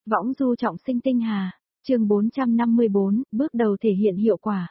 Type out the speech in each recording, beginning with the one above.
Võng du trọng sinh tinh hà, chương 454, bước đầu thể hiện hiệu quả.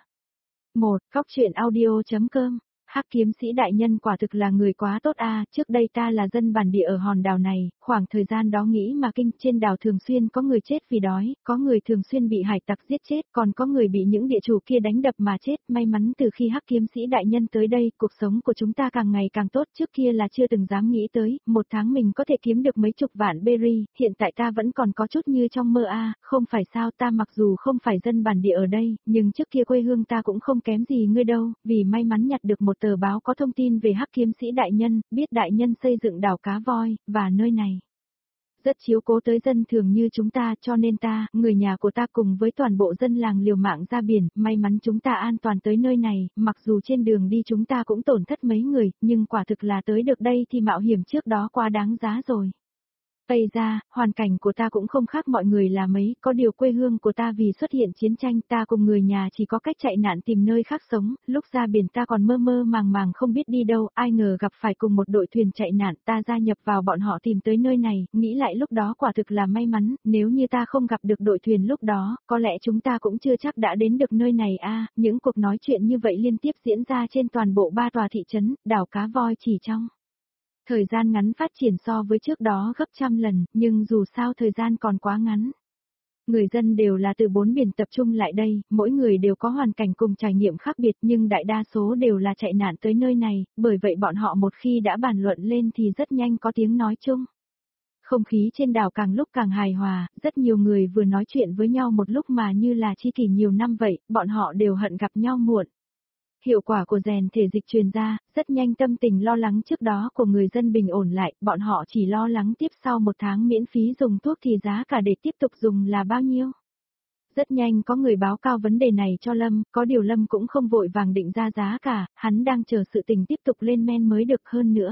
1. Góc truyện audio.com. Hắc kiếm sĩ đại nhân quả thực là người quá tốt a, trước đây ta là dân bản địa ở hòn đảo này, khoảng thời gian đó nghĩ mà kinh, trên đảo thường xuyên có người chết vì đói, có người thường xuyên bị hải tặc giết chết, còn có người bị những địa chủ kia đánh đập mà chết, may mắn từ khi Hắc kiếm sĩ đại nhân tới đây, cuộc sống của chúng ta càng ngày càng tốt, trước kia là chưa từng dám nghĩ tới, một tháng mình có thể kiếm được mấy chục vạn berry, hiện tại ta vẫn còn có chút như trong mơ a, không phải sao, ta mặc dù không phải dân bản địa ở đây, nhưng trước kia quê hương ta cũng không kém gì ngươi đâu, vì may mắn nhặt được một tờ báo có thông tin về Hắc kiếm sĩ đại nhân, biết đại nhân xây dựng đảo Cá Voi, và nơi này rất chiếu cố tới dân thường như chúng ta, cho nên ta, người nhà của ta cùng với toàn bộ dân làng liều mạng ra biển, may mắn chúng ta an toàn tới nơi này, mặc dù trên đường đi chúng ta cũng tổn thất mấy người, nhưng quả thực là tới được đây thì mạo hiểm trước đó quá đáng giá rồi. Tây ra, hoàn cảnh của ta cũng không khác mọi người là mấy, có điều quê hương của ta vì xuất hiện chiến tranh ta cùng người nhà chỉ có cách chạy nạn tìm nơi khác sống, lúc ra biển ta còn mơ mơ màng màng không biết đi đâu, ai ngờ gặp phải cùng một đội thuyền chạy nạn, ta gia nhập vào bọn họ tìm tới nơi này, nghĩ lại lúc đó quả thực là may mắn, nếu như ta không gặp được đội thuyền lúc đó, có lẽ chúng ta cũng chưa chắc đã đến được nơi này a. Những cuộc nói chuyện như vậy liên tiếp diễn ra trên toàn bộ 3 tòa thị trấn, đảo Cá Voi chỉ trong thời gian ngắn phát triển so với trước đó gấp trăm lần, nhưng dù sao thời gian còn quá ngắn. Người dân đều là từ 4 biển tập trung lại đây, mỗi người đều có hoàn cảnh cùng trải nghiệm khác biệt nhưng đại đa số đều là chạy nạn tới nơi này, bởi vậy bọn họ một khi đã bàn luận lên thì rất nhanh có tiếng nói chung. Không khí trên đảo càng lúc càng hài hòa, rất nhiều người vừa nói chuyện với nhau một lúc mà như là tri kỷ nhiều năm vậy, bọn họ đều hận gặp nhau muộn. Hiệu quả của rèn thể dịch truyền ra, rất nhanh tâm tình lo lắng trước đó của người dân bình ổn lại, bọn họ chỉ lo lắng tiếp sau 1 tháng miễn phí dùng thuốc thì giá cả để tiếp tục dùng là bao nhiêu. Rất nhanh có người báo cao vấn đề này cho Lâm, có điều Lâm cũng không vội vàng định ra giá cả, hắn đang chờ sự tình tiếp tục lên men mới được hơn nữa.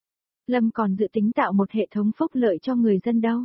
Lâm còn dự tính tạo một hệ thống phúc lợi cho người dân đâu.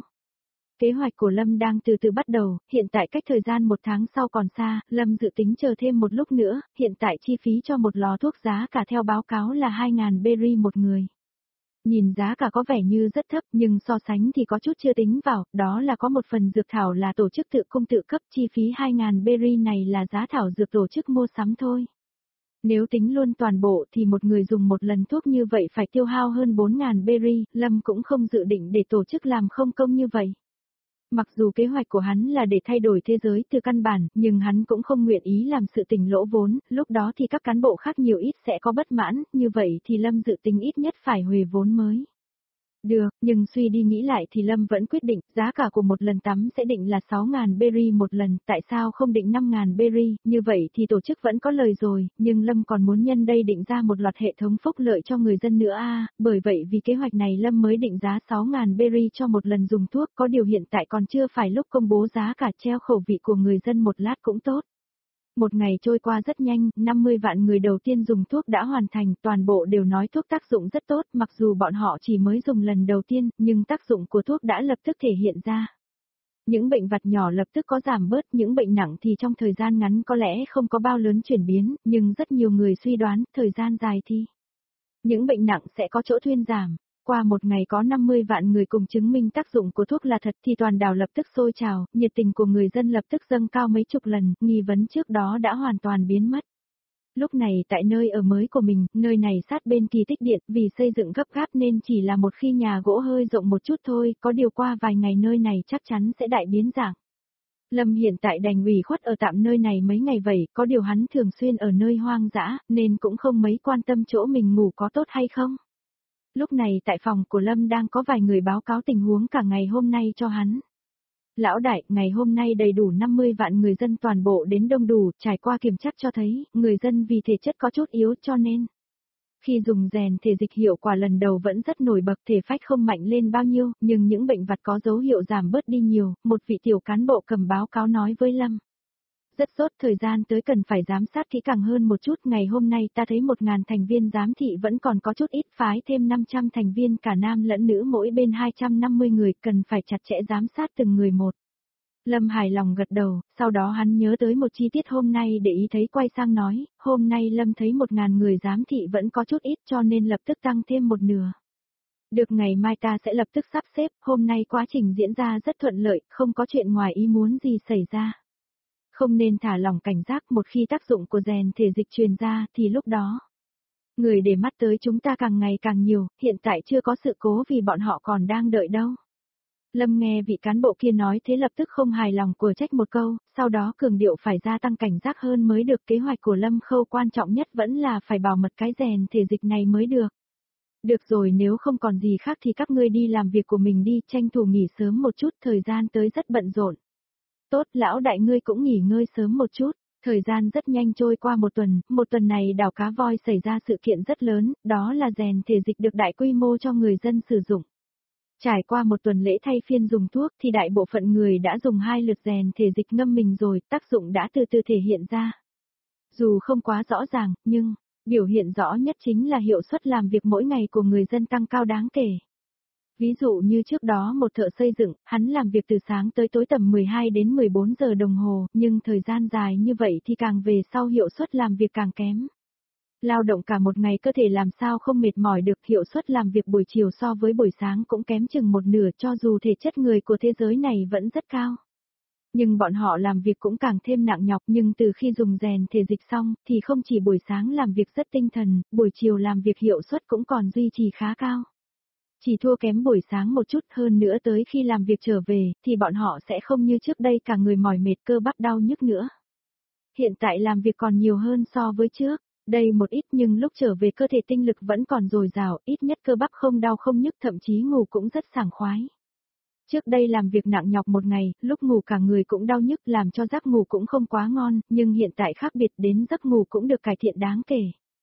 Kế hoạch của Lâm đang từ từ bắt đầu, hiện tại cách thời gian 1 tháng sau còn xa, Lâm dự tính chờ thêm một lúc nữa, hiện tại chi phí cho một lò thuốc giá cả theo báo cáo là 2.000 berry một người. Nhìn giá cả có vẻ như rất thấp nhưng so sánh thì có chút chưa tính vào, đó là có một phần dược thảo là tổ chức tự cung tự cấp, chi phí 2.000 berry này là giá thảo dược tổ chức mua sắm thôi. Nếu tính luôn toàn bộ thì một người dùng một lần thuốc như vậy phải tiêu hao hơn 4.000 berry, Lâm cũng không dự định để tổ chức làm không công như vậy. Mặc dù kế hoạch của hắn là để thay đổi thế giới từ căn bản, nhưng hắn cũng không nguyện ý làm sự tình lỗ vốn, lúc đó thì các cán bộ khác nhiều ít sẽ có bất mãn, như vậy thì Lâm dự tính ít nhất phải huề vốn mới. Được, nhưng suy đi nghĩ lại thì Lâm vẫn quyết định, giá cả của một lần tắm sẽ định là 6.000 berry một lần, tại sao không định 5.000 berry, như vậy thì tổ chức vẫn có lời rồi, nhưng Lâm còn muốn nhân đây định ra một loạt hệ thống phúc lợi cho người dân nữa bởi vậy vì kế hoạch này Lâm mới định giá 6.000 berry cho một lần dùng thuốc, có điều hiện tại còn chưa phải lúc công bố giá cả, treo khẩu vị của người dân một lát cũng tốt. Một ngày trôi qua rất nhanh, 50 vạn người đầu tiên dùng thuốc đã hoàn thành, toàn bộ đều nói thuốc tác dụng rất tốt, mặc dù bọn họ chỉ mới dùng lần đầu tiên, nhưng tác dụng của thuốc đã lập tức thể hiện ra. Những bệnh vặt nhỏ lập tức có giảm bớt, những bệnh nặng thì trong thời gian ngắn có lẽ không có bao lớn chuyển biến, nhưng rất nhiều người suy đoán, thời gian dài thì những bệnh nặng sẽ có chỗ thuyên giảm. Qua một ngày có 50 vạn người cùng chứng minh tác dụng của thuốc là thật thì toàn đảo lập tức sôi trào, nhiệt tình của người dân lập tức dâng cao mấy chục lần, nghi vấn trước đó đã hoàn toàn biến mất. Lúc này tại nơi ở mới của mình, nơi này sát bên kỳ tích điện, vì xây dựng gấp gáp nên chỉ là một khi nhà gỗ hơi rộng một chút thôi, có điều qua vài ngày nơi này chắc chắn sẽ đại biến dạng. Lâm hiện tại đành ủy khuất ở tạm nơi này mấy ngày vậy, có điều hắn thường xuyên ở nơi hoang dã, nên cũng không mấy quan tâm chỗ mình ngủ có tốt hay không. Lúc này tại phòng của Lâm đang có vài người báo cáo tình huống cả ngày hôm nay cho hắn. Lão đại, ngày hôm nay đầy đủ 50 vạn người dân toàn bộ đến đông đủ, trải qua kiểm tra cho thấy, người dân vì thể chất có chút yếu cho nên khi dùng rèn thể dịch hiệu quả lần đầu vẫn rất nổi bật, thể phách không mạnh lên bao nhiêu, nhưng những bệnh vặt có dấu hiệu giảm bớt đi nhiều, một vị tiểu cán bộ cầm báo cáo nói với Lâm. Rất tốt, thời gian tới cần phải giám sát kỹ càng hơn một chút, ngày hôm nay ta thấy 1.000 thành viên giám thị vẫn còn có chút ít, phái thêm 500 thành viên cả nam lẫn nữ mỗi bên 250 người, cần phải chặt chẽ giám sát từng người một. Lâm hài lòng gật đầu, sau đó hắn nhớ tới một chi tiết hôm nay để ý thấy quay sang nói, hôm nay Lâm thấy 1.000 người giám thị vẫn có chút ít cho nên lập tức tăng thêm một nửa. Được, ngày mai ta sẽ lập tức sắp xếp, hôm nay quá trình diễn ra rất thuận lợi, không có chuyện ngoài ý muốn gì xảy ra. Không nên thả lỏng cảnh giác, một khi tác dụng của rèn thể dịch truyền ra thì lúc đó. Người để mắt tới chúng ta càng ngày càng nhiều, hiện tại chưa có sự cố vì bọn họ còn đang đợi đâu. Lâm nghe vị cán bộ kia nói thế lập tức không hài lòng của trách một câu, sau đó cường điệu phải gia tăng cảnh giác hơn mới được. Kế hoạch của Lâm Khâu quan trọng nhất vẫn là phải bảo mật cái rèn thể dịch này mới được. Được rồi, nếu không còn gì khác thì các ngươi đi làm việc của mình đi, tranh thủ nghỉ sớm một chút, thời gian tới rất bận rộn. Tốt, lão đại ngươi cũng nghỉ ngơi sớm một chút. Thời gian rất nhanh trôi qua một tuần này đảo cá voi xảy ra sự kiện rất lớn, đó là rèn thể dịch được đại quy mô cho người dân sử dụng. Trải qua một tuần lễ thay phiên dùng thuốc thì đại bộ phận người đã dùng 2 lượt rèn thể dịch ngâm mình rồi, tác dụng đã từ từ thể hiện ra. Dù không quá rõ ràng, nhưng biểu hiện rõ nhất chính là hiệu suất làm việc mỗi ngày của người dân tăng cao đáng kể. Ví dụ như trước đó một thợ xây dựng, hắn làm việc từ sáng tới tối tầm 12 đến 14 giờ đồng hồ, nhưng thời gian dài như vậy thì càng về sau hiệu suất làm việc càng kém. Lao động cả một ngày cơ thể làm sao không mệt mỏi được, hiệu suất làm việc buổi chiều so với buổi sáng cũng kém chừng một nửa, cho dù thể chất người của thế giới này vẫn rất cao. Nhưng bọn họ làm việc cũng càng thêm nặng nhọc, nhưng từ khi dùng rèn thể dịch xong thì không chỉ buổi sáng làm việc rất tinh thần, buổi chiều làm việc hiệu suất cũng còn duy trì khá cao. Chỉ thua kém buổi sáng một chút, hơn nữa tới khi làm việc trở về thì bọn họ sẽ không như trước đây cả người mỏi mệt cơ bắp đau nhức nữa. Hiện tại làm việc còn nhiều hơn so với trước. Đây một ít nhưng lúc trở về cơ thể tinh lực vẫn còn dồi dào, ít nhất cơ bắp không đau không nhức, thậm chí ngủ cũng rất sảng khoái. Trước đây làm việc nặng nhọc một ngày, lúc ngủ cả người cũng đau nhức làm cho giấc ngủ cũng không quá ngon, nhưng hiện tại khác biệt, đến giấc ngủ cũng được cải thiện đáng kể.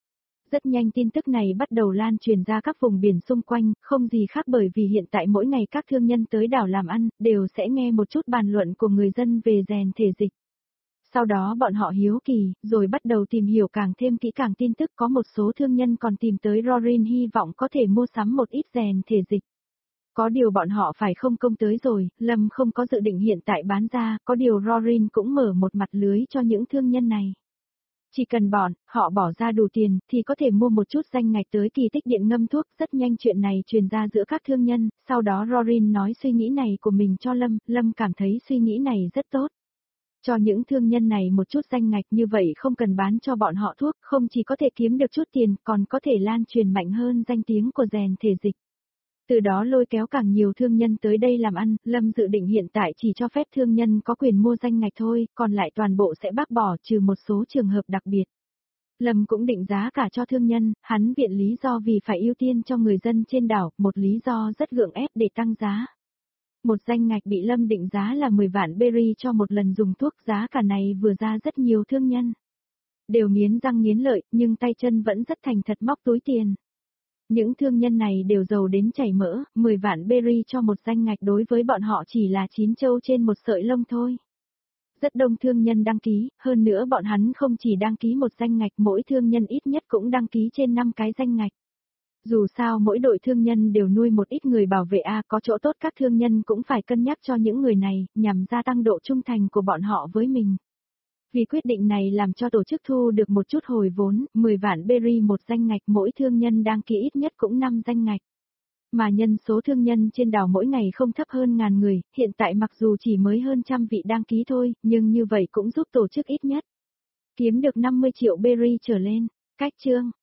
Rất nhanh tin tức này bắt đầu lan truyền ra các vùng biển xung quanh, không gì khác bởi vì hiện tại mỗi ngày các thương nhân tới đảo làm ăn, đều sẽ nghe một chút bàn luận của người dân về rèn thể dịch. Sau đó bọn họ hiếu kỳ, rồi bắt đầu tìm hiểu càng thêm kỹ càng tin tức, có một số thương nhân còn tìm tới Rorin hy vọng có thể mua sắm một ít rèn thể dịch. Có điều bọn họ phải không công tới rồi, Lâm không có dự định hiện tại bán ra, có điều Rorin cũng mở một mặt lưới cho những thương nhân này. Chỉ cần họ bỏ ra đủ tiền, thì có thể mua một chút danh ngạch tới kỳ tích điện ngâm thuốc. Rất nhanh chuyện này truyền ra giữa các thương nhân, sau đó Rorin nói suy nghĩ này của mình cho Lâm cảm thấy suy nghĩ này rất tốt. Cho những thương nhân này một chút danh ngạch như vậy không cần bán cho bọn họ thuốc, không chỉ có thể kiếm được chút tiền, còn có thể lan truyền mạnh hơn danh tiếng của rèn thể dịch. Từ đó lôi kéo càng nhiều thương nhân tới đây làm ăn, Lâm dự định hiện tại chỉ cho phép thương nhân có quyền mua danh ngạch thôi, còn lại toàn bộ sẽ bác bỏ trừ một số trường hợp đặc biệt. Lâm cũng định giá cả cho thương nhân, hắn viện lý do vì phải ưu tiên cho người dân trên đảo, một lý do rất gượng ép để tăng giá. Một danh ngạch bị Lâm định giá là 10 vạn berry cho một lần dùng thuốc, giá cả này vừa ra rất nhiều thương nhân đều nghiến răng nghiến lợi, nhưng tay chân vẫn rất thành thật móc túi tiền. Những thương nhân này đều giàu đến chảy mỡ, 10 vạn berry cho một danh ngạch đối với bọn họ chỉ là 9 trâu trên một sợi lông thôi. Rất đông thương nhân đăng ký, hơn nữa bọn hắn không chỉ đăng ký một danh ngạch, mỗi thương nhân ít nhất cũng đăng ký trên 5 cái danh ngạch. Dù sao mỗi đội thương nhân đều nuôi một ít người bảo vệ có chỗ tốt, các thương nhân cũng phải cân nhắc cho những người này, nhằm gia tăng độ trung thành của bọn họ với mình. Vì quyết định này làm cho tổ chức thu được một chút hồi vốn, 10 vạn berry một danh ngạch, mỗi thương nhân đăng ký ít nhất cũng 5 danh ngạch. Mà nhân số thương nhân trên đảo mỗi ngày không thấp hơn 1000 người, hiện tại mặc dù chỉ mới hơn 100 vị đăng ký thôi, nhưng như vậy cũng giúp tổ chức ít nhất kiếm được 50 triệu berry trở lên. Cách chương